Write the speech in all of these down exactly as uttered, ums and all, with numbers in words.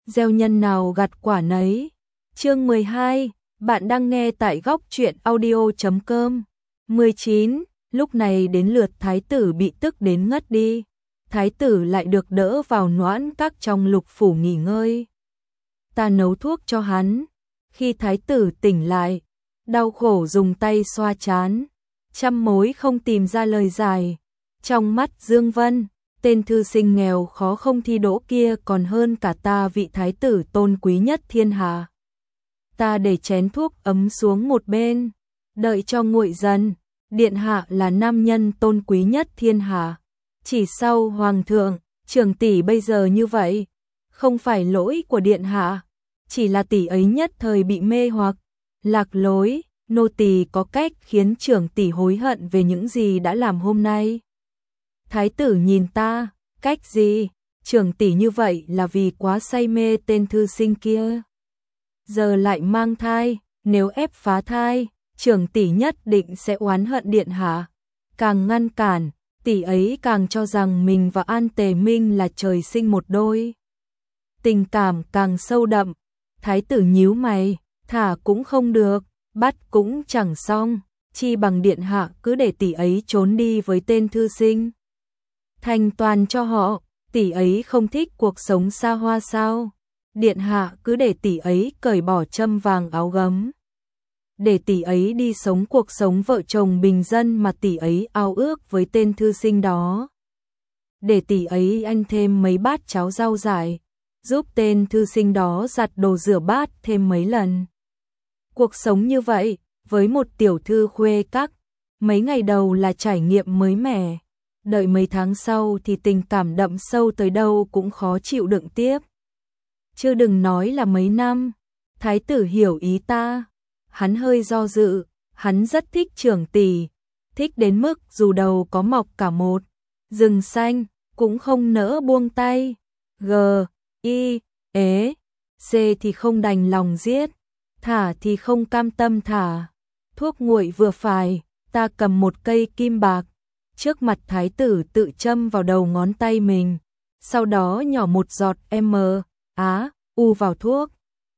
gieo nhân nào gặt quả nấy. Chương mười hai, bạn đang nghe tại góc truyện audio chấm com. mười chín, lúc này đến lượt thái tử bị tức đến ngất đi. Thái tử lại được đỡ vào noãn các trong lục phủ nghỉ ngơi. Ta nấu thuốc cho hắn. Khi thái tử tỉnh lại, đau khổ dùng tay xoa trán, trăm mối không tìm ra lời giải. Trong mắt Dương Vân, tên thư sinh nghèo khó không thi đỗ kia còn hơn cả ta vị thái tử tôn quý nhất thiên hạ. Ta để chén thuốc ấm xuống một bên, đợi cho nguội dần. Điện hạ là nam nhân tôn quý nhất thiên hạ. Chỉ sau hoàng thượng, trưởng tỷ bây giờ như vậy, không phải lỗi của điện hạ, chỉ là tỷ ấy nhất thời bị mê hoặc, lạc lối. Nô tỳ có cách khiến trưởng tỷ hối hận về những gì đã làm hôm nay. Thái tử nhìn ta, cách gì? Trưởng tỷ như vậy là vì quá say mê tên thư sinh kia. Giờ lại mang thai, nếu ép phá thai, trưởng tỷ nhất định sẽ oán hận điện hạ. Càng ngăn cản, tỷ ấy càng cho rằng mình và An Tề Minh là trời sinh một đôi. Tình cảm càng sâu đậm, thái tử nhíu mày, thả cũng không được, bắt cũng chẳng xong, chi bằng điện hạ cứ để tỷ ấy trốn đi với tên thư sinh. Thành toàn cho họ, tỷ ấy không thích cuộc sống xa hoa sao? Điện hạ cứ để tỷ ấy cởi bỏ châm vàng áo gấm. Để tỷ ấy đi sống cuộc sống vợ chồng bình dân mà tỷ ấy ao ước với tên thư sinh đó. Để tỷ ấy ăn thêm mấy bát cháo rau dại, giúp tên thư sinh đó giặt đồ rửa bát thêm mấy lần. Cuộc sống như vậy, với một tiểu thư khuê các, mấy ngày đầu là trải nghiệm mới mẻ. Đợi mấy tháng sau thì tình cảm đậm sâu tới đâu cũng khó chịu đựng tiếp. Chứ đừng nói là mấy năm. Thái tử hiểu ý ta. Hắn hơi do dự, hắn rất thích trưởng tỷ, thích đến mức dù đầu có mọc cả một rừng xanh, cũng không nỡ buông tay. G, I, ế, C thì không đành lòng giết, thả thì không cam tâm thả. Thuốc nguội vừa phải, ta cầm một cây kim bạc, trước mặt thái tử tự châm vào đầu ngón tay mình, sau đó nhỏ một giọt M, Á, U vào thuốc.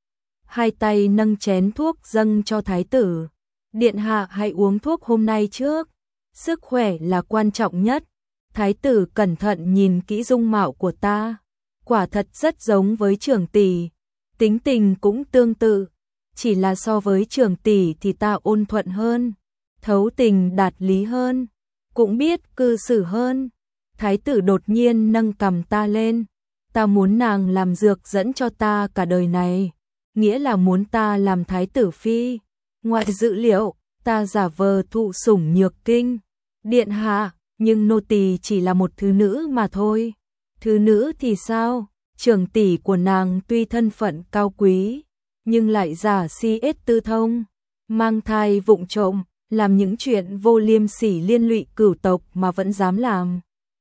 Hai tay nâng chén thuốc dâng cho thái tử. Điện hạ hãy uống thuốc hôm nay trước, sức khỏe là quan trọng nhất. Thái tử cẩn thận nhìn kỹ dung mạo của ta, quả thật rất giống với trưởng tỷ, tính tình cũng tương tự, chỉ là so với trưởng tỷ thì ta ôn thuận hơn, thấu tình đạt lý hơn, cũng biết cư xử hơn. Thái tử đột nhiên nâng cằm ta lên, ta muốn nàng làm dược dẫn cho ta cả đời này, nghĩa là muốn ta làm thái tử phi. Ngoại dự liệu, ta giả vờ thụ sủng nhược kinh. Điện hạ, nhưng nô tỳ chỉ là một thứ nữ mà thôi. Thứ nữ thì sao? Trưởng tỷ của nàng tuy thân phận cao quý, nhưng lại giả si ết tư thông, mang thai vụng trộm, làm những chuyện vô liêm sỉ liên lụy cửu tộc mà vẫn dám làm.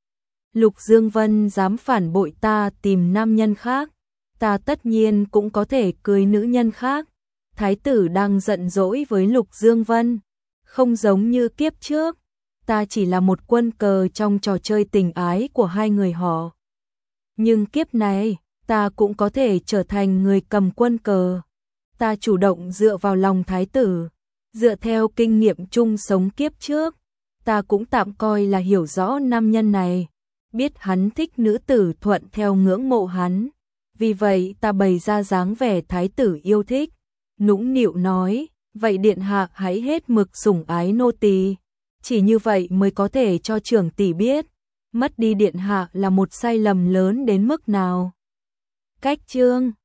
Lục Dương Vân dám phản bội ta tìm nam nhân khác, ta tất nhiên cũng có thể cưới nữ nhân khác. Thái tử đang giận dỗi với Lục Dương Vân, không giống như kiếp trước, ta chỉ là một quân cờ trong trò chơi tình ái của hai người họ. Nhưng kiếp này, ta cũng có thể trở thành người cầm quân cờ. Ta chủ động dựa vào lòng thái tử, dựa theo kinh nghiệm chung sống kiếp trước, ta cũng tạm coi là hiểu rõ nam nhân này, biết hắn thích nữ tử thuận theo ngưỡng mộ hắn. Vì vậy ta bày ra dáng vẻ thái tử yêu thích, nũng nịu nói, vậy điện hạ hãy hết mực sủng ái nô tỳ, chỉ như vậy mới có thể cho trưởng tỷ biết, mất đi điện hạ là một sai lầm lớn đến mức nào. Cách chương